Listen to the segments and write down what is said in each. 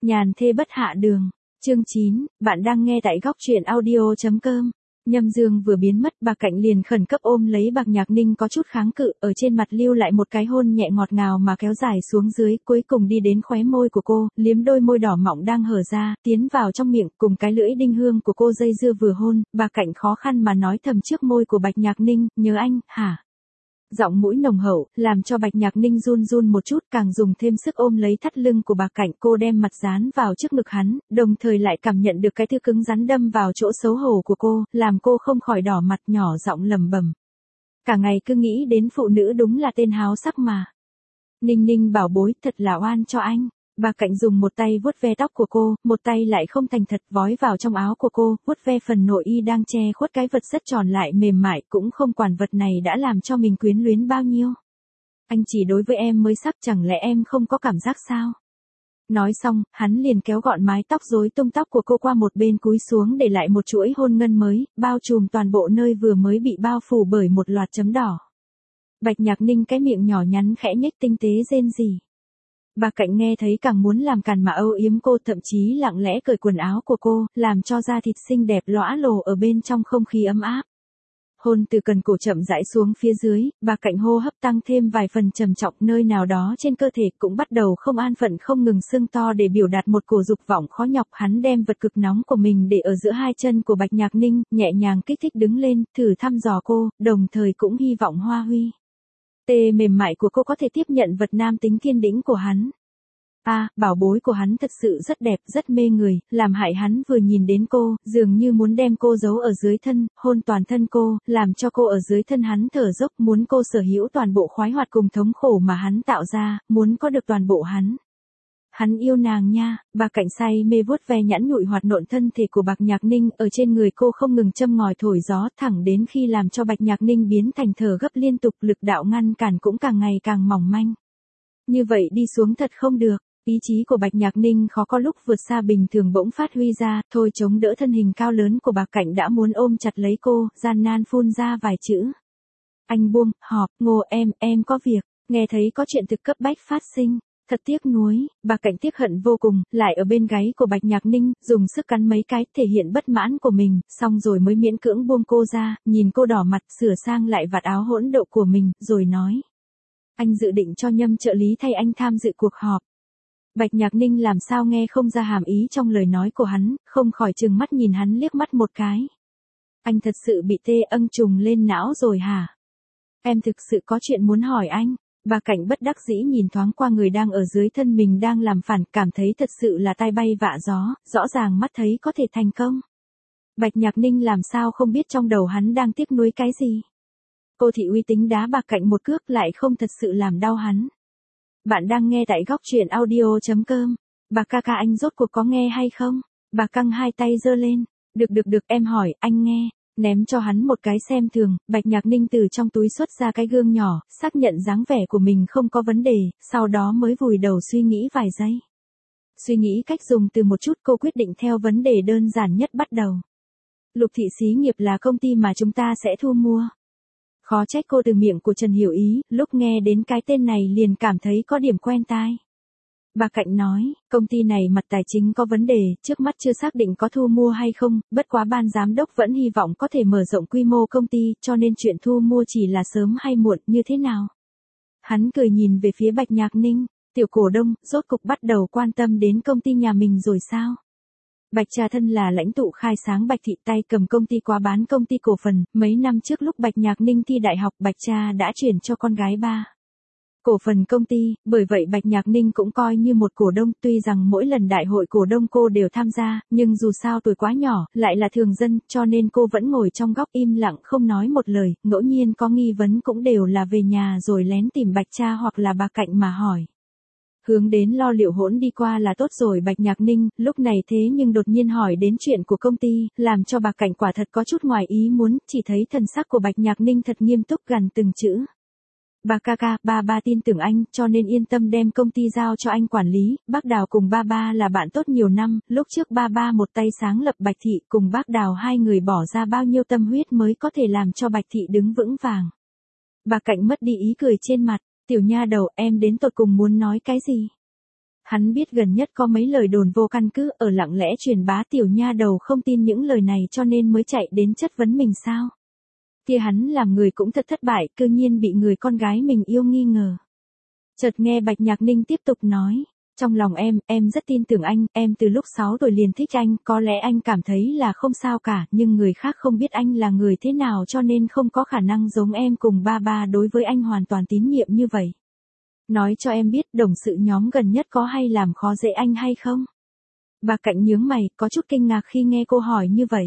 Nhàn thê bất hạ đường. Chương 9, bạn đang nghe tại góc truyện audio.com. Nhâm Dương vừa biến mất, bà Cạnh liền khẩn cấp ôm lấy Bạc Nhạc Ninh có chút kháng cự, ở trên mặt lưu lại một cái hôn nhẹ ngọt ngào mà kéo dài xuống dưới, cuối cùng đi đến khóe môi của cô, liếm đôi môi đỏ mọng đang hở ra, tiến vào trong miệng, cùng cái lưỡi đinh hương của cô dây dưa vừa hôn, bà Cạnh khó khăn mà nói thầm trước môi của Bạch Nhạc Ninh, nhớ anh, hả? Giọng mũi nồng hậu, làm cho Bạch Nhạc Ninh run run một chút, càng dùng thêm sức ôm lấy thắt lưng của bà Cạnh, cô đem mặt dán vào trước ngực hắn, đồng thời lại cảm nhận được cái thứ cứng rắn đâm vào chỗ xấu hổ của cô, làm cô không khỏi đỏ mặt, nhỏ giọng lẩm bẩm. Cả ngày cứ nghĩ đến phụ nữ đúng là tên háo sắc mà. Ninh Ninh bảo bối, thật là oan cho anh. Bà Cạnh dùng một tay vuốt ve tóc của cô, một tay lại không thành thật vói vào trong áo của cô, vuốt ve phần nội y đang che khuất cái vật rất tròn lại mềm mại, cũng không quản vật này đã làm cho mình quyến luyến bao nhiêu. Anh chỉ đối với em mới sắc, chẳng lẽ em không có cảm giác sao? Nói xong, hắn liền kéo gọn mái tóc rối tung tóc của cô qua một bên cúi xuống để lại một chuỗi hôn ngân mới, bao trùm toàn bộ nơi vừa mới bị bao phủ bởi một loạt chấm đỏ. Bạch Nhạc Ninh cái miệng nhỏ nhắn khẽ nhếch tinh tế rên rỉ. Bà Cạnh nghe thấy càng muốn làm càn mà âu yếm cô, thậm chí lặng lẽ cởi quần áo của cô, làm cho da thịt xinh đẹp lõa lồ ở bên trong không khí ấm áp. Hôn từ cần cổ chậm rãi xuống phía dưới, bà Cạnh hô hấp tăng thêm vài phần trầm trọng, nơi nào đó trên cơ thể cũng bắt đầu không an phận không ngừng sưng to để biểu đạt một cổ dục vọng khó nhọc. Hắn đem vật cực nóng của mình để ở giữa hai chân của Bạch Nhạc Ninh, nhẹ nhàng kích thích đứng lên, thử thăm dò cô, đồng thời cũng hy vọng hoa huy tê mềm mại của cô có thể tiếp nhận vật nam tính kiên đĩnh của hắn. Bảo bối của hắn thật sự rất đẹp, rất mê người, làm hại hắn vừa nhìn đến cô, dường như muốn đem cô giấu ở dưới thân, hôn toàn thân cô, làm cho cô ở dưới thân hắn thở dốc, muốn cô sở hữu toàn bộ khoái hoạt cùng thống khổ mà hắn tạo ra, muốn có được toàn bộ hắn. Hắn yêu nàng nha. Bà Cạnh say mê vuốt ve nhẵn nhụi hoạt nộn thân thể của Bạch Nhạc Ninh, ở trên người cô không ngừng châm ngòi thổi gió, thẳng đến khi làm cho Bạch Nhạc Ninh biến thành thở gấp liên tục, lực đạo ngăn cản cũng càng ngày càng mỏng manh. Như vậy đi xuống thật không được. Ý chí của Bạch Nhạc Ninh khó có lúc vượt xa bình thường bỗng phát huy ra, thôi chống đỡ thân hình cao lớn của bà Cạnh đã muốn ôm chặt lấy cô, gian nan phun ra vài chữ. Anh buông, họp, Ngô em có việc, nghe thấy có chuyện thực cấp bách phát sinh. Thật tiếc nuối, bà Cạnh tiếc hận vô cùng, lại ở bên gáy của Bạch Nhạc Ninh, dùng sức cắn mấy cái, thể hiện bất mãn của mình, xong rồi mới miễn cưỡng buông cô ra, nhìn cô đỏ mặt, sửa sang lại vạt áo hỗn độn của mình, rồi nói. Anh dự định cho Nhâm trợ lý thay anh tham dự cuộc họp. Bạch Nhạc Ninh làm sao nghe không ra hàm ý trong lời nói của hắn, không khỏi trừng mắt nhìn hắn liếc mắt một cái. Anh thật sự bị tê âng trùng lên não rồi hả? Em thực sự có chuyện muốn hỏi anh. Bà Cạnh bất đắc dĩ nhìn thoáng qua người đang ở dưới thân mình đang làm phản, cảm thấy thật sự là tai bay vạ gió, rõ ràng mắt thấy có thể thành công. Bạch Nhạc Ninh làm sao không biết trong đầu hắn đang tiếc nuối cái gì. Cô thị uy tính đá bà Cạnh một cước lại không thật sự làm đau hắn. Bạn đang nghe tại góc truyện audio.com. Bà ca anh rốt cuộc có nghe hay không? Bà căng hai tay giơ lên. Được em hỏi, anh nghe. Ném cho hắn một cái xem thường, Bạch Nhạc Ninh từ trong túi xuất ra cái gương nhỏ, xác nhận dáng vẻ của mình không có vấn đề, sau đó mới vùi đầu suy nghĩ vài giây. Suy nghĩ cách dùng từ một chút, cô quyết định theo vấn đề đơn giản nhất bắt đầu. Lục Thị xí nghiệp là công ty mà chúng ta sẽ thu mua. Khó trách cô từ miệng của Trần Hiểu Ý, lúc nghe đến cái tên này liền cảm thấy có điểm quen tai. Bà Cạnh nói, công ty này mặt tài chính có vấn đề, trước mắt chưa xác định có thu mua hay không, bất quá ban giám đốc vẫn hy vọng có thể mở rộng quy mô công ty, cho nên chuyện thu mua chỉ là sớm hay muộn như thế nào. Hắn cười nhìn về phía Bạch Nhạc Ninh, tiểu cổ đông, rốt cục bắt đầu quan tâm đến công ty nhà mình rồi sao? Bạch Trà thân là lãnh tụ khai sáng Bạch Thị, tay cầm công ty quá bán công ty cổ phần, mấy năm trước lúc Bạch Nhạc Ninh thi đại học, Bạch Trà đã chuyển cho con gái cổ phần công ty, bởi vậy Bạch Nhạc Ninh cũng coi như một cổ đông, tuy rằng mỗi lần đại hội cổ đông cô đều tham gia, nhưng dù sao tuổi quá nhỏ, lại là thường dân, cho nên cô vẫn ngồi trong góc im lặng không nói một lời, ngẫu nhiên có nghi vấn cũng đều là về nhà rồi lén tìm Bạch Trà hoặc là bà Cạnh mà hỏi. Hướng đến lo liệu hỗn đi qua là tốt rồi. Bạch Nhạc Ninh, lúc này thế nhưng đột nhiên hỏi đến chuyện của công ty, làm cho bà Cạnh quả thật có chút ngoài ý muốn, chỉ thấy thần sắc của Bạch Nhạc Ninh thật nghiêm túc gần từng chữ. Bà ca, ba tin tưởng anh, cho nên yên tâm đem công ty giao cho anh quản lý. Bác Đào cùng ba là bạn tốt nhiều năm, lúc trước ba một tay sáng lập Bạch Thị, cùng bác Đào hai người bỏ ra bao nhiêu tâm huyết mới có thể làm cho Bạch Thị đứng vững vàng. Bà Cạnh mất đi ý cười trên mặt, tiểu nha đầu, em đến tột cùng muốn nói cái gì? Hắn biết gần nhất có mấy lời đồn vô căn cứ ở lặng lẽ truyền bá, tiểu nha đầu không tin những lời này cho nên mới chạy đến chất vấn mình sao. Kia hắn làm người cũng thật thất bại, cư nhiên bị người con gái mình yêu nghi ngờ. Chợt nghe Bạch Nhạc Ninh tiếp tục nói, trong lòng em rất tin tưởng anh, em từ lúc 6 tuổi liền thích anh, có lẽ anh cảm thấy là không sao cả, nhưng người khác không biết anh là người thế nào cho nên không có khả năng giống em cùng ba ba đối với anh hoàn toàn tín nhiệm như vậy. Nói cho em biết đồng sự nhóm gần nhất có hay làm khó dễ anh hay không? Bà Cạnh nhướng mày, có chút kinh ngạc khi nghe cô hỏi như vậy.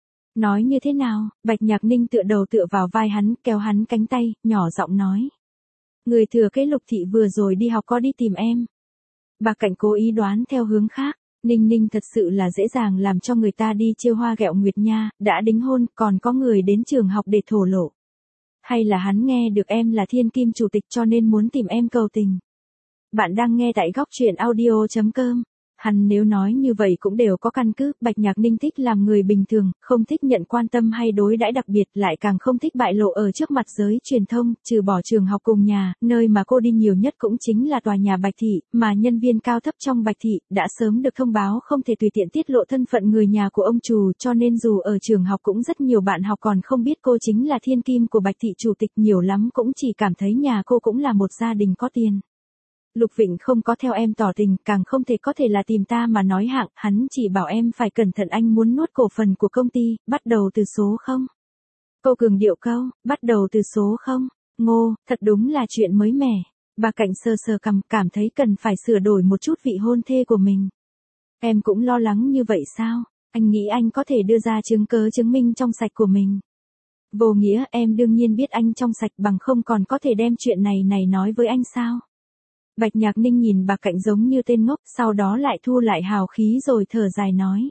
Nói như thế nào? Bạch Nhạc Ninh tựa đầu tựa vào vai hắn, kéo hắn cánh tay, nhỏ giọng nói. Người thừa kế Lục thị vừa rồi đi học có đi tìm em. Bà Cạnh cố ý đoán theo hướng khác. Ninh Ninh thật sự là dễ dàng làm cho người ta đi trêu hoa ghẹo nguyệt nha, đã đính hôn, còn có người đến trường học để thổ lộ. Hay là hắn nghe được em là thiên kim chủ tịch cho nên muốn tìm em cầu tình. Bạn đang nghe tại góc truyện audio.com. Hắn nếu nói như vậy cũng đều có căn cứ, Bạch Nhạc Ninh thích làm người bình thường, không thích nhận quan tâm hay đối đãi đặc biệt, lại càng không thích bại lộ ở trước mặt giới truyền thông, trừ bỏ trường học cùng nhà, nơi mà cô đi nhiều nhất cũng chính là tòa nhà Bạch Thị, mà nhân viên cao thấp trong Bạch Thị, đã sớm được thông báo không thể tùy tiện tiết lộ thân phận người nhà của ông chủ, cho nên dù ở trường học cũng rất nhiều bạn học còn không biết cô chính là thiên kim của Bạch Thị chủ tịch, nhiều lắm cũng chỉ cảm thấy nhà cô cũng là một gia đình có tiền. Lục Vịnh không có theo em tỏ tình, càng không thể có thể là tìm ta mà nói hạng, hắn chỉ bảo em phải cẩn thận, anh muốn nuốt cổ phần của công ty, bắt đầu từ số 0. Cô cường điệu câu, bắt đầu từ số 0, ngô, thật đúng là chuyện mới mẻ. Bà Cạnh sờ sờ cằm, cảm thấy cần phải sửa đổi một chút vị hôn thê của mình. Em cũng lo lắng như vậy sao? Anh nghĩ anh có thể đưa ra chứng cớ chứng minh trong sạch của mình. Vô nghĩa, em đương nhiên biết anh trong sạch, bằng không còn có thể đem chuyện này nói với anh sao? Bạch Nhạc Ninh nhìn bà Cạnh giống như tên ngốc, sau đó lại thu lại hào khí rồi thở dài nói.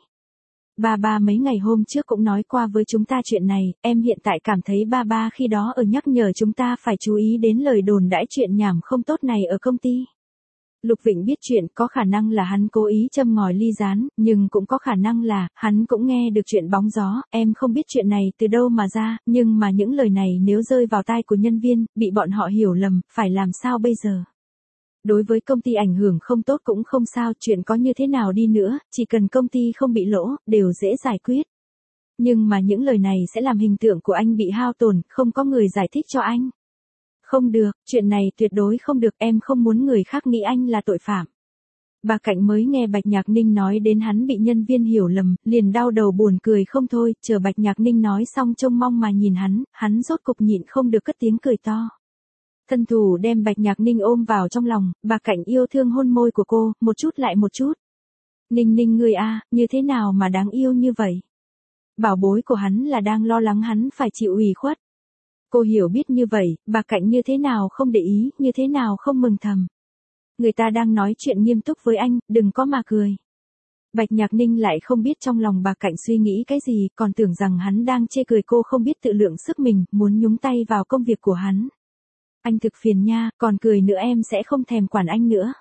Ba mấy ngày hôm trước cũng nói qua với chúng ta chuyện này, em hiện tại cảm thấy ba khi đó ở nhắc nhở chúng ta phải chú ý đến lời đồn đãi chuyện nhảm không tốt này ở công ty. Lục Vịnh biết chuyện, có khả năng là hắn cố ý châm ngòi ly gián, nhưng cũng có khả năng là, hắn cũng nghe được chuyện bóng gió, em không biết chuyện này từ đâu mà ra, nhưng mà những lời này nếu rơi vào tai của nhân viên, bị bọn họ hiểu lầm, phải làm sao bây giờ? Đối với công ty ảnh hưởng không tốt cũng không sao, chuyện có như thế nào đi nữa, chỉ cần công ty không bị lỗ, đều dễ giải quyết. Nhưng mà những lời này sẽ làm hình tượng của anh bị hao tổn, không có người giải thích cho anh. Không được, chuyện này tuyệt đối không được, em không muốn người khác nghĩ anh là tội phạm. Bà Cạnh mới nghe Bạch Nhạc Ninh nói đến hắn bị nhân viên hiểu lầm, liền đau đầu buồn cười không thôi, chờ Bạch Nhạc Ninh nói xong trông mong mà nhìn hắn rốt cục nhịn không được cất tiếng cười to. Thân thủ đem Bạch Nhạc Ninh ôm vào trong lòng, bà Cạnh yêu thương hôn môi của cô, một chút lại một chút. Ninh Ninh ngươi a, như thế nào mà đáng yêu như vậy? Bảo bối của hắn là đang lo lắng hắn phải chịu ủy khuất. Cô hiểu biết như vậy, bà Cạnh như thế nào không để ý, như thế nào không mừng thầm. Người ta đang nói chuyện nghiêm túc với anh, đừng có mà cười. Bạch Nhạc Ninh lại không biết trong lòng bà Cạnh suy nghĩ cái gì, còn tưởng rằng hắn đang chê cười cô không biết tự lượng sức mình, muốn nhúng tay vào công việc của hắn. Anh thực phiền nha, còn cười nữa em sẽ không thèm quản anh nữa.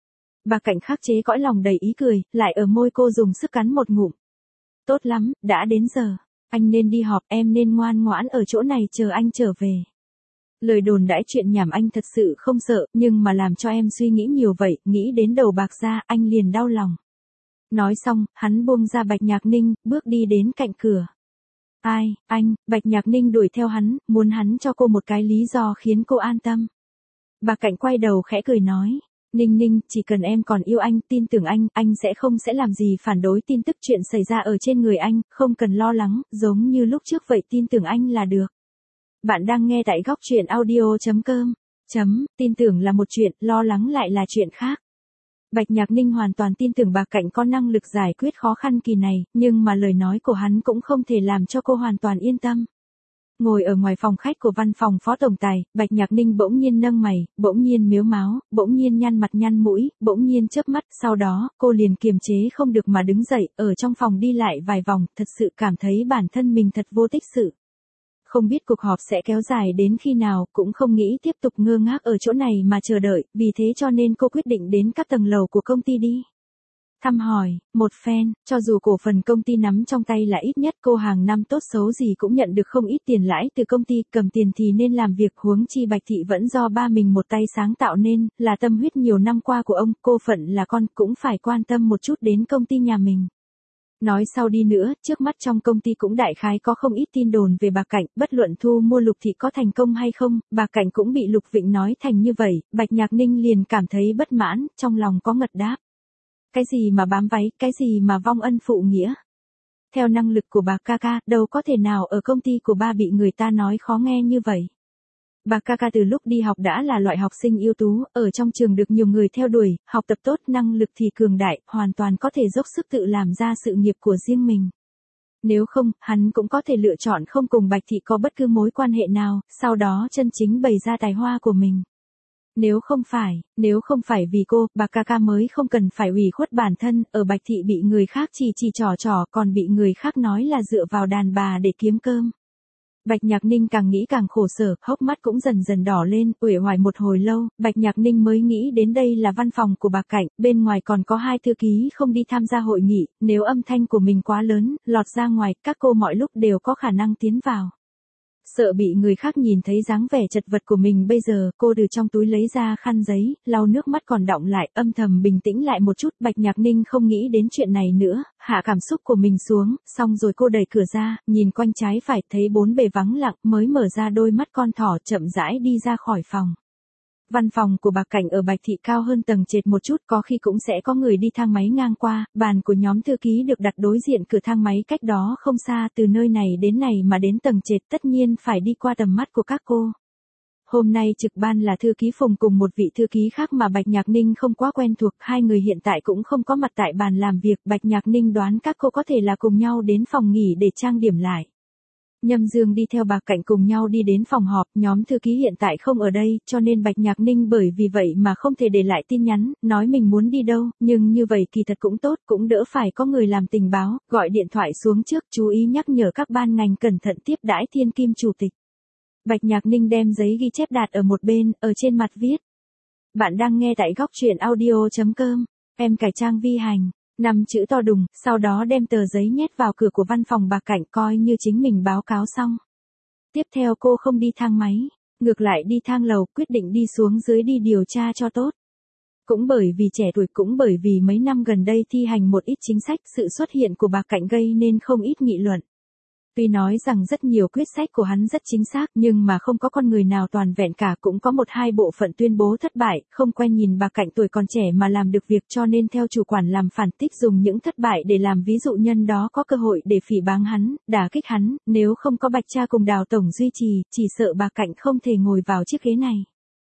Bà Cạnh khắc chế cõi lòng đầy ý cười, lại ở môi cô dùng sức cắn một ngụm. Tốt lắm, đã đến giờ. Anh nên đi họp, em nên ngoan ngoãn ở chỗ này chờ anh trở về. Lời đồn đãi chuyện nhảm anh thật sự không sợ, nhưng mà làm cho em suy nghĩ nhiều vậy, nghĩ đến đầu bạc ra, anh liền đau lòng. Nói xong, hắn buông ra Bạch Nhạc Ninh, bước đi đến cạnh cửa. Ai, anh, Bạch Nhạc Ninh đuổi theo hắn, muốn hắn cho cô một cái lý do khiến cô an tâm. Bà Cạnh quay đầu khẽ cười nói, Ninh Ninh, chỉ cần em còn yêu anh, tin tưởng anh sẽ không làm gì phản đối tin tức chuyện xảy ra ở trên người anh, không cần lo lắng, giống như lúc trước vậy, tin tưởng anh là được. Bạn đang nghe tại góc truyện audio.com. Tin tưởng là một chuyện, lo lắng lại là chuyện khác. Bạch Nhạc Ninh hoàn toàn tin tưởng bà Cạnh có năng lực giải quyết khó khăn kỳ này, nhưng mà lời nói của hắn cũng không thể làm cho cô hoàn toàn yên tâm. Ngồi ở ngoài phòng khách của văn phòng phó tổng tài, Bạch Nhạc Ninh bỗng nhiên nâng mày, bỗng nhiên mếu máo, bỗng nhiên nhăn mặt nhăn mũi, bỗng nhiên chớp mắt, sau đó, cô liền kiềm chế không được mà đứng dậy, ở trong phòng đi lại vài vòng, thật sự cảm thấy bản thân mình thật vô tích sự. Không biết cuộc họp sẽ kéo dài đến khi nào, cũng không nghĩ tiếp tục ngơ ngác ở chỗ này mà chờ đợi, vì thế cho nên cô quyết định đến các tầng lầu của công ty đi. Thăm hỏi, một phen, cho dù cổ phần công ty nắm trong tay là ít nhất cô hàng năm tốt xấu gì cũng nhận được không ít tiền lãi từ công ty, cầm tiền thì nên làm việc, huống chi Bạch Thị vẫn do ba mình một tay sáng tạo nên, là tâm huyết nhiều năm qua của ông, cô phận là con cũng phải quan tâm một chút đến công ty nhà mình. Nói sau đi nữa, trước mắt trong công ty cũng đại khái có không ít tin đồn về bà Cảnh, bất luận thu mua Lục Thị có thành công hay không, bà Cảnh cũng bị Lục Vịnh nói thành như vậy, Bạch Nhạc Ninh liền cảm thấy bất mãn, trong lòng có ngật đáp. Cái gì mà bám váy, cái gì mà vong ân phụ nghĩa. Theo năng lực của bà ca, đâu có thể nào ở công ty của ba bị người ta nói khó nghe như vậy. Bà ca từ lúc đi học đã là loại học sinh ưu tú, ở trong trường được nhiều người theo đuổi, học tập tốt, năng lực thì cường đại, hoàn toàn có thể dốc sức tự làm ra sự nghiệp của riêng mình. Nếu không, hắn cũng có thể lựa chọn không cùng Bạch Thị có bất cứ mối quan hệ nào, sau đó chân chính bày ra tài hoa của mình. Nếu không phải vì cô, bà ca mới không cần phải ủy khuất bản thân, ở Bạch Thị bị người khác chỉ trò còn bị người khác nói là dựa vào đàn bà để kiếm cơm. Bạch Nhạc Ninh càng nghĩ càng khổ sở, hốc mắt cũng dần dần đỏ lên, uể oải một hồi lâu, Bạch Nhạc Ninh mới nghĩ đến đây là văn phòng của bà Cảnh, bên ngoài còn có 2 thư ký không đi tham gia hội nghị, nếu âm thanh của mình quá lớn, lọt ra ngoài, các cô mọi lúc đều có khả năng tiến vào. Sợ bị người khác nhìn thấy dáng vẻ chật vật của mình bây giờ, cô từ trong túi lấy ra khăn giấy, lau nước mắt còn đọng lại, âm thầm bình tĩnh lại một chút, Bạch Nhạc Ninh không nghĩ đến chuyện này nữa, hạ cảm xúc của mình xuống, xong rồi cô đẩy cửa ra, nhìn quanh trái phải, thấy bốn bề vắng lặng, mới mở ra đôi mắt con thỏ chậm rãi đi ra khỏi phòng. Văn phòng của bà Cảnh ở Bạch Thị cao hơn tầng trệt một chút, có khi cũng sẽ có người đi thang máy ngang qua, bàn của nhóm thư ký được đặt đối diện cửa thang máy cách đó không xa, từ nơi này mà đến tầng trệt tất nhiên phải đi qua tầm mắt của các cô. Hôm nay trực ban là thư ký Phùng cùng một vị thư ký khác mà Bạch Nhạc Ninh không quá quen thuộc, 2 người hiện tại cũng không có mặt tại bàn làm việc, Bạch Nhạc Ninh đoán các cô có thể là cùng nhau đến phòng nghỉ để trang điểm lại. Nhâm Dương đi theo bà Cảnh cùng nhau đi đến phòng họp, nhóm thư ký hiện tại không ở đây, cho nên Bạch Nhạc Ninh bởi vì vậy mà không thể để lại tin nhắn, nói mình muốn đi đâu, nhưng như vậy kỳ thật cũng tốt, cũng đỡ phải có người làm tình báo, gọi điện thoại xuống trước, chú ý nhắc nhở các ban ngành cẩn thận tiếp đãi Thiên Kim chủ tịch. Bạch Nhạc Ninh đem giấy ghi chép đặt ở một bên, ở trên mặt viết. Bạn đang nghe tại góc truyện audio.com, em cải trang vi hành. 5 chữ to đùng, sau đó đem tờ giấy nhét vào cửa của văn phòng bà Cảnh coi như chính mình báo cáo xong. Tiếp theo cô không đi thang máy, ngược lại đi thang lầu, quyết định đi xuống dưới đi điều tra cho tốt. Cũng bởi vì trẻ tuổi, cũng bởi vì mấy năm gần đây thi hành một ít chính sách, sự xuất hiện của bà Cảnh gây nên không ít nghị luận. Tuy nói rằng rất nhiều quyết sách của hắn rất chính xác, nhưng mà không có con người nào toàn vẹn cả, cũng có 1-2 bộ phận tuyên bố thất bại, không quen nhìn bà Cảnh tuổi còn trẻ mà làm được việc, cho nên theo chủ quản làm phản tích dùng những thất bại để làm ví dụ nhân đó có cơ hội để phỉ báng hắn, đả kích hắn, nếu không có Bạch Cha cùng Đào Tổng duy trì, chỉ sợ bà Cảnh không thể ngồi vào chiếc ghế này.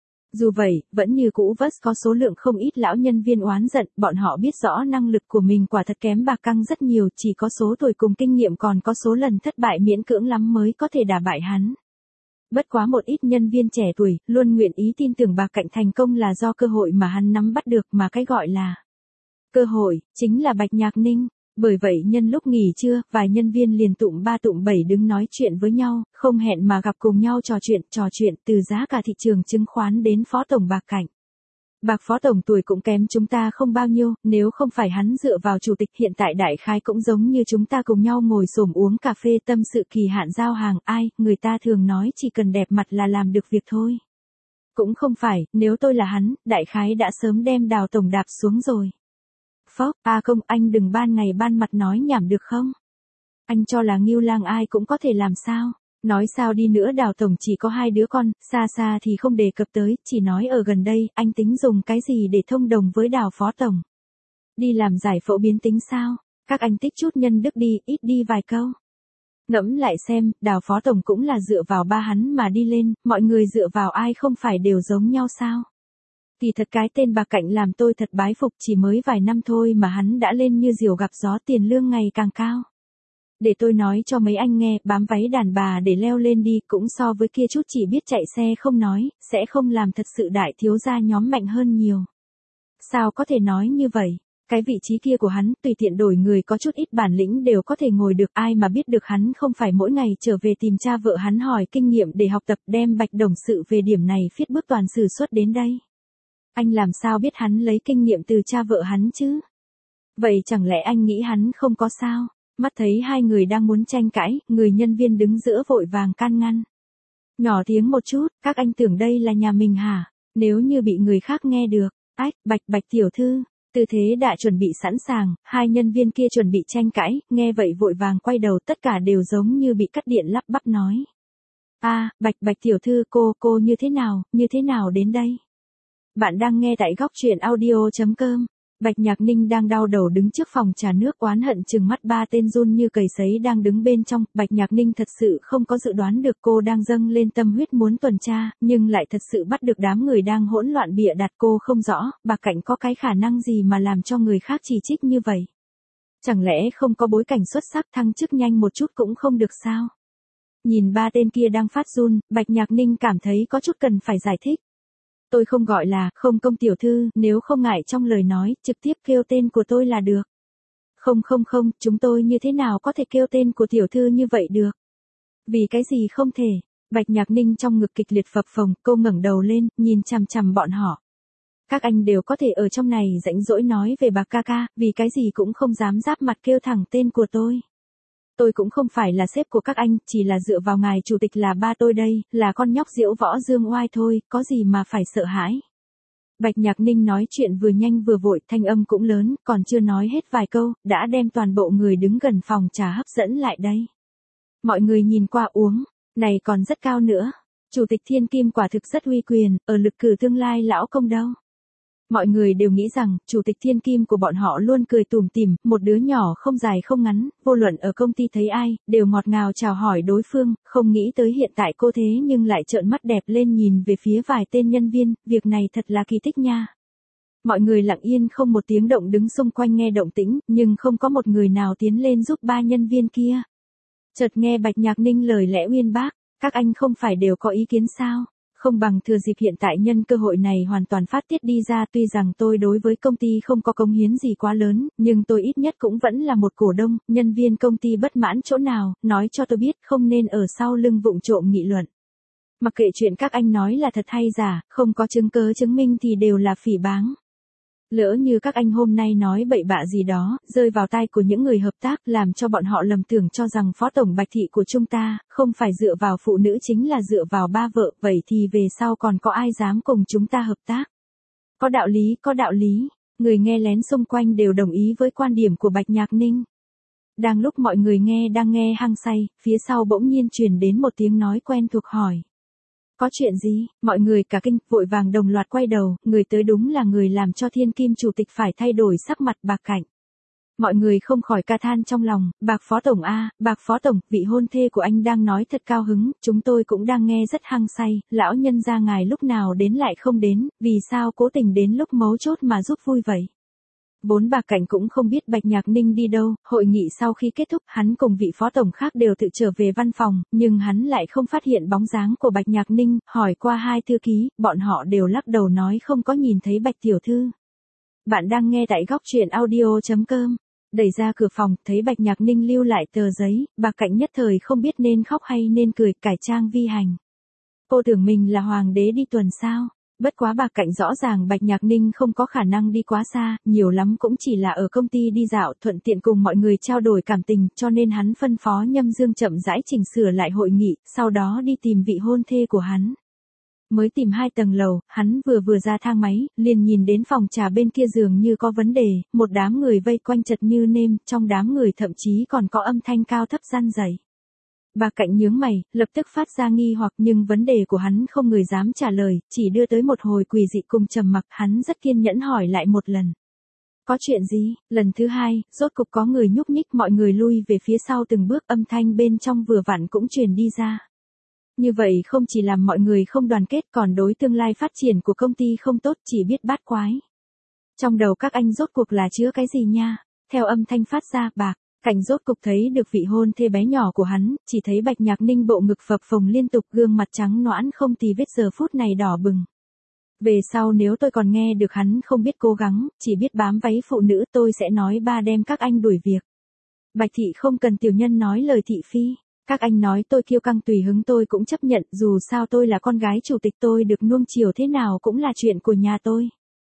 Dù vậy, vẫn như cũ có số lượng không ít lão nhân viên oán giận, bọn họ biết rõ năng lực của mình quả thật kém bà Căng rất nhiều, chỉ có số tuổi cùng kinh nghiệm, còn có số lần thất bại miễn cưỡng lắm mới có thể đả bại hắn. Bất quá một ít nhân viên trẻ tuổi, luôn nguyện ý tin tưởng bà Cảnh thành công là do cơ hội mà hắn nắm bắt được, mà cái gọi là cơ hội, chính là Bạch Nhạc Ninh. Bởi vậy nhân lúc nghỉ trưa, vài nhân viên liền tụm 3 tụm 7 đứng nói chuyện với nhau, không hẹn mà gặp cùng nhau trò chuyện từ giá cả thị trường chứng khoán đến phó tổng Bạc Cảnh. Bạc phó tổng tuổi cũng kém chúng ta không bao nhiêu, nếu không phải hắn dựa vào chủ tịch hiện tại đại khái cũng giống như chúng ta cùng nhau ngồi xổm uống cà phê tâm sự kỳ hạn giao hàng, người ta thường nói chỉ cần đẹp mặt là làm được việc thôi. Cũng không phải, nếu tôi là hắn, đại khái đã sớm đem Đào tổng đạp xuống rồi. Phốc, không, anh đừng ban ngày ban mặt nói nhảm được không? Anh cho là Ngưu Lang ai cũng có thể làm sao? Nói sao đi nữa Đào tổng chỉ có 2 đứa con, xa thì không đề cập tới, chỉ nói ở gần đây, anh tính dùng cái gì để thông đồng với Đào phó tổng? Đi làm giải phẫu biến tính sao? Các anh tích chút nhân đức đi, ít đi vài câu. Ngẫm lại xem, Đào phó tổng cũng là dựa vào ba hắn mà đi lên, mọi người dựa vào ai không phải đều giống nhau sao? Kỳ thật cái tên bà Cảnh làm tôi thật bái phục, chỉ mới vài năm thôi mà hắn đã lên như diều gặp gió, tiền lương ngày càng cao. Để tôi nói cho mấy anh nghe, bám váy đàn bà để leo lên đi, cũng so với kia chút chỉ biết chạy xe không nói, sẽ không làm thật sự đại thiếu gia nhóm mạnh hơn nhiều. Sao có thể nói như vậy? Cái vị trí kia của hắn, tùy tiện đổi người có chút ít bản lĩnh đều có thể ngồi được, ai mà biết được hắn không phải mỗi ngày trở về tìm cha vợ hắn hỏi kinh nghiệm để học tập, đem Bạch đồng sự về điểm này viết bước toàn sử xuất đến đây. Anh làm sao biết hắn lấy kinh nghiệm từ cha vợ hắn chứ? Vậy chẳng lẽ anh nghĩ hắn không có sao? Mắt thấy hai người đang muốn tranh cãi, người nhân viên đứng giữa vội vàng can ngăn. Nhỏ tiếng một chút, các anh tưởng đây là nhà mình hả? Nếu như bị người khác nghe được. Ách, Bạch tiểu thư. Tư thế đã chuẩn bị sẵn sàng, hai nhân viên kia chuẩn bị tranh cãi, nghe vậy vội vàng quay đầu, tất cả đều giống như bị cắt điện, lắp bắp nói. Bạch tiểu thư, cô như thế nào đến đây? Bạn đang nghe tại góc truyện audio.com. Bạch Nhạc Ninh đang đau đầu đứng trước phòng trà nước, oán hận trừng mắt ba tên run như cầy sấy đang đứng bên trong. Bạch Nhạc Ninh thật sự không có dự đoán được cô đang dâng lên tâm huyết muốn tuần tra, nhưng lại thật sự bắt được đám người đang hỗn loạn bịa đặt. Cô không rõ, bà Cảnh có cái khả năng gì mà làm cho người khác chỉ trích như vậy? Chẳng lẽ không có bối cảnh xuất sắc, thăng chức nhanh một chút cũng không được sao? Nhìn ba tên kia đang phát run, Bạch Nhạc Ninh cảm thấy có chút cần phải giải thích. Tôi không gọi là không công tiểu thư, nếu không ngại trong lời nói, trực tiếp kêu tên của tôi là được. Không, chúng tôi như thế nào có thể kêu tên của tiểu thư như vậy được? Vì cái gì không thể? Bạch Nhạc Ninh trong ngực kịch liệt phập phồng, cô ngẩng đầu lên, nhìn chằm chằm bọn họ. Các anh đều có thể ở trong này rãnh rỗi nói về bà ca, vì cái gì cũng không dám giáp mặt kêu thẳng tên của tôi. Tôi cũng không phải là sếp của các anh, chỉ là dựa vào ngài chủ tịch là ba tôi đây, là con nhóc diễu võ dương oai thôi, có gì mà phải sợ hãi. Bạch Nhạc Ninh nói chuyện vừa nhanh vừa vội, thanh âm cũng lớn, còn chưa nói hết vài câu, đã đem toàn bộ người đứng gần phòng trà hấp dẫn lại đây. Mọi người nhìn qua uống, này còn rất cao nữa. Chủ tịch Thiên Kim quả thực rất uy quyền, ở lực cử tương lai lão công đâu. Mọi người đều nghĩ rằng, chủ tịch Thiên Kim của bọn họ luôn cười tủm tỉm, một đứa nhỏ không dài không ngắn, vô luận ở công ty thấy ai, đều ngọt ngào chào hỏi đối phương, không nghĩ tới hiện tại cô thế nhưng lại trợn mắt đẹp lên nhìn về phía vài tên nhân viên, việc này thật là kỳ tích nha. Mọi người lặng yên không một tiếng động đứng xung quanh nghe động tĩnh, nhưng không có một người nào tiến lên giúp ba nhân viên kia. Chợt nghe Bạch Nhạc Ninh lời lẽ uyên bác, các anh không phải đều có ý kiến sao? Không bằng thừa dịp hiện tại nhân cơ hội này hoàn toàn phát tiết đi ra, tuy rằng tôi đối với công ty không có cống hiến gì quá lớn, nhưng tôi ít nhất cũng vẫn là một cổ đông, nhân viên công ty bất mãn chỗ nào, nói cho tôi biết, không nên ở sau lưng vụng trộm nghị luận. Mặc kệ chuyện các anh nói là thật hay giả, không có chứng cứ chứng minh thì đều là phỉ báng. Lỡ như các anh hôm nay nói bậy bạ gì đó, rơi vào tai của những người hợp tác, làm cho bọn họ lầm tưởng cho rằng phó tổng Bạch thị của chúng ta, không phải dựa vào phụ nữ chính là dựa vào ba vợ, vậy thì về sau còn có ai dám cùng chúng ta hợp tác? Có đạo lý, người nghe lén xung quanh đều đồng ý với quan điểm của Bạch Nhạc Ninh. Đang lúc mọi người đang nghe hăng say, phía sau bỗng nhiên truyền đến một tiếng nói quen thuộc hỏi. Có chuyện gì? Mọi người cả kinh, vội vàng đồng loạt quay đầu, người tới đúng là người làm cho Thiên Kim chủ tịch phải thay đổi sắc mặt, Bạc Cảnh. Mọi người không khỏi ca than trong lòng, Bạc phó tổng Bạc phó tổng, vị hôn thê của anh đang nói thật cao hứng, chúng tôi cũng đang nghe rất hăng say, lão nhân gia ngài lúc nào đến lại không đến, vì sao cố tình đến lúc mấu chốt mà giúp vui vậy? Vốn Bạc Cảnh cũng không biết Bạch Nhạc Ninh đi đâu, hội nghị sau khi kết thúc, hắn cùng vị phó tổng khác đều tự trở về văn phòng, nhưng hắn lại không phát hiện bóng dáng của Bạch Nhạc Ninh, hỏi qua hai thư ký, bọn họ đều lắc đầu nói không có nhìn thấy Bạch tiểu thư. Bạn đang nghe tại góc truyện audio.com. Đẩy ra cửa phòng, thấy Bạch Nhạc Ninh lưu lại tờ giấy, Bạc Cảnh nhất thời không biết nên khóc hay nên cười, cải trang vi hành. Cô tưởng mình là hoàng đế đi tuần sao? Bất quá Bạc Cảnh rõ ràng Bạch Nhạc Ninh không có khả năng đi quá xa, nhiều lắm cũng chỉ là ở công ty đi dạo, thuận tiện cùng mọi người trao đổi cảm tình, cho nên hắn phân phó Nhâm Dương chậm rãi chỉnh sửa lại hội nghị, sau đó đi tìm vị hôn thê của hắn. Mới tìm 2 tầng lầu, hắn vừa ra thang máy, liền nhìn đến phòng trà bên kia dường như có vấn đề, một đám người vây quanh chật như nêm, trong đám người thậm chí còn có âm thanh cao thấp răn rẩy. Bạc Cảnh nhướng mày, lập tức phát ra nghi hoặc, nhưng vấn đề của hắn không người dám trả lời, chỉ đưa tới một hồi quỳ dị cùng trầm mặc, hắn rất kiên nhẫn hỏi lại một lần. Có chuyện gì? Lần thứ 2, rốt cục có người nhúc nhích, mọi người lui về phía sau từng bước, âm thanh bên trong vừa vặn cũng truyền đi ra. Như vậy không chỉ làm mọi người không đoàn kết, còn đối tương lai phát triển của công ty không tốt, chỉ biết bát quái. Trong đầu các anh rốt cuộc là chứa cái gì nha? Theo âm thanh phát ra, Bạc Cảnh rốt cục thấy được vị hôn thê bé nhỏ của hắn, chỉ thấy Bạch Nhạc Ninh bộ ngực phập phồng liên tục, gương mặt trắng nõn không tì vết giờ phút này đỏ bừng. Về sau nếu tôi còn nghe được hắn không biết cố gắng, chỉ biết bám váy phụ nữ, tôi sẽ nói ba đem các anh đuổi việc. Bạch thị không cần tiểu nhân nói lời thị phi. Các anh nói tôi kiêu căng tùy hứng tôi cũng chấp nhận, dù sao tôi là con gái chủ tịch, tôi được nuông chiều thế nào cũng là chuyện của nhà tôi.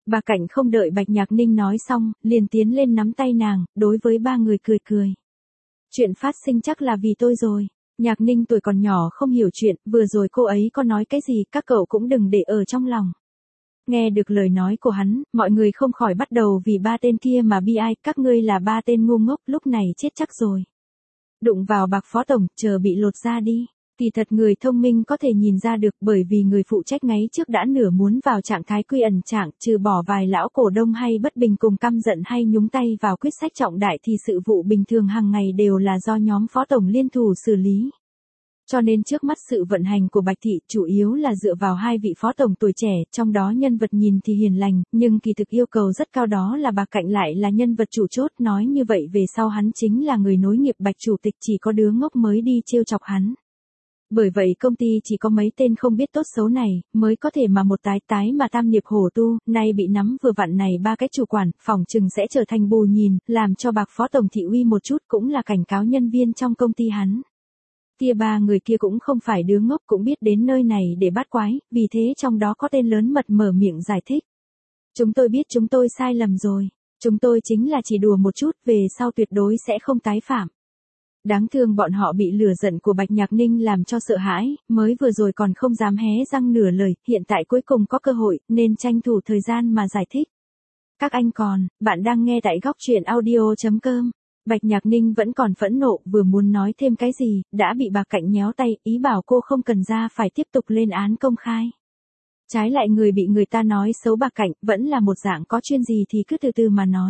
Bà Cảnh không đợi Bạch Nhạc Ninh nói xong, liền tiến lên nắm tay nàng, đối với ba người cười cười. Chuyện phát sinh chắc là vì tôi rồi. Nhạc Ninh tuổi còn nhỏ không hiểu chuyện, vừa rồi cô ấy có nói cái gì các cậu cũng đừng để ở trong lòng. Nghe được lời nói của hắn, mọi người không khỏi bắt đầu vì ba tên kia mà bi ai, các ngươi là ba tên ngu ngốc, lúc này chết chắc rồi. Đụng vào Bạc Phó Tổng, chờ bị lột ra đi. Kỳ thật người thông minh có thể nhìn ra được, bởi vì người phụ trách ngáy trước đã nửa muốn vào trạng thái quy ẩn trạng, trừ bỏ vài lão cổ đông hay bất bình cùng căm giận hay nhúng tay vào quyết sách trọng đại thì sự vụ bình thường hàng ngày đều là do nhóm Phó Tổng liên thủ xử lý. Cho nên trước mắt sự vận hành của Bạch Thị chủ yếu là dựa vào hai vị Phó Tổng tuổi trẻ, trong đó nhân vật nhìn thì hiền lành, nhưng kỳ thực yêu cầu rất cao, đó là bà Cạnh lại là nhân vật chủ chốt, nói như vậy về sau hắn chính là người nối nghiệp Bạch Chủ tịch, chỉ có đứa ngốc mới đi trêu chọc hắn. Bởi vậy công ty chỉ có mấy tên không biết tốt xấu này, mới có thể mà một tái mà tam nghiệp hổ tu, nay bị nắm vừa vặn này ba cái chủ quản, phòng trừng sẽ trở thành bù nhìn, làm cho Bạc Phó Tổng thị uy một chút, cũng là cảnh cáo nhân viên trong công ty hắn. Kia ba người kia cũng không phải đứa ngốc, cũng biết đến nơi này để bắt quái, vì thế trong đó có tên lớn mật mở miệng giải thích. Chúng tôi biết chúng tôi sai lầm rồi. Chúng tôi chính là chỉ đùa một chút, về sau tuyệt đối sẽ không tái phạm. Đáng thương bọn họ bị lửa giận của Bạch Nhạc Ninh làm cho sợ hãi, mới vừa rồi còn không dám hé răng nửa lời, hiện tại cuối cùng có cơ hội, nên tranh thủ thời gian mà giải thích. Các anh bạn đang nghe tại góc truyện audio.com. Bạch Nhạc Ninh vẫn còn phẫn nộ, vừa muốn nói thêm cái gì, đã bị bà Cạnh nhéo tay, ý bảo cô không cần ra phải tiếp tục lên án công khai. Trái lại người bị người ta nói xấu bà Cạnh, vẫn là một dạng có chuyên gì thì cứ từ từ mà nói.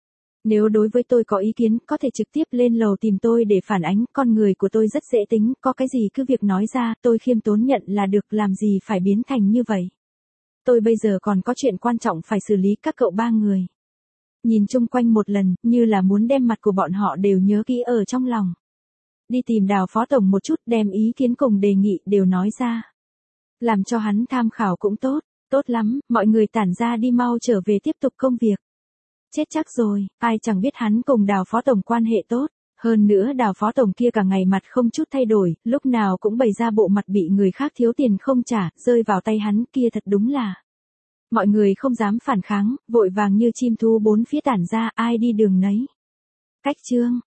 Nếu đối với tôi có ý kiến, có thể trực tiếp lên lầu tìm tôi để phản ánh, con người của tôi rất dễ tính, có cái gì cứ việc nói ra, tôi khiêm tốn nhận là được, làm gì phải biến thành như vậy. Tôi bây giờ còn có chuyện quan trọng phải xử lý, các cậu ba người. Nhìn chung quanh một lần, như là muốn đem mặt của bọn họ đều nhớ kỹ ở trong lòng. Đi tìm Đào Phó Tổng một chút, đem ý kiến cùng đề nghị đều nói ra. Làm cho hắn tham khảo cũng tốt, tốt lắm, mọi người tản ra đi, mau trở về tiếp tục công việc. Chết chắc rồi, ai chẳng biết hắn cùng Đào Phó Tổng quan hệ tốt. Hơn nữa Đào Phó Tổng kia cả ngày mặt không chút thay đổi, lúc nào cũng bày ra bộ mặt bị người khác thiếu tiền không trả, rơi vào tay hắn kia thật đúng là. Mọi người không dám phản kháng, vội vàng như chim thú bốn phía tản ra, ai đi đường nấy. Cách chương.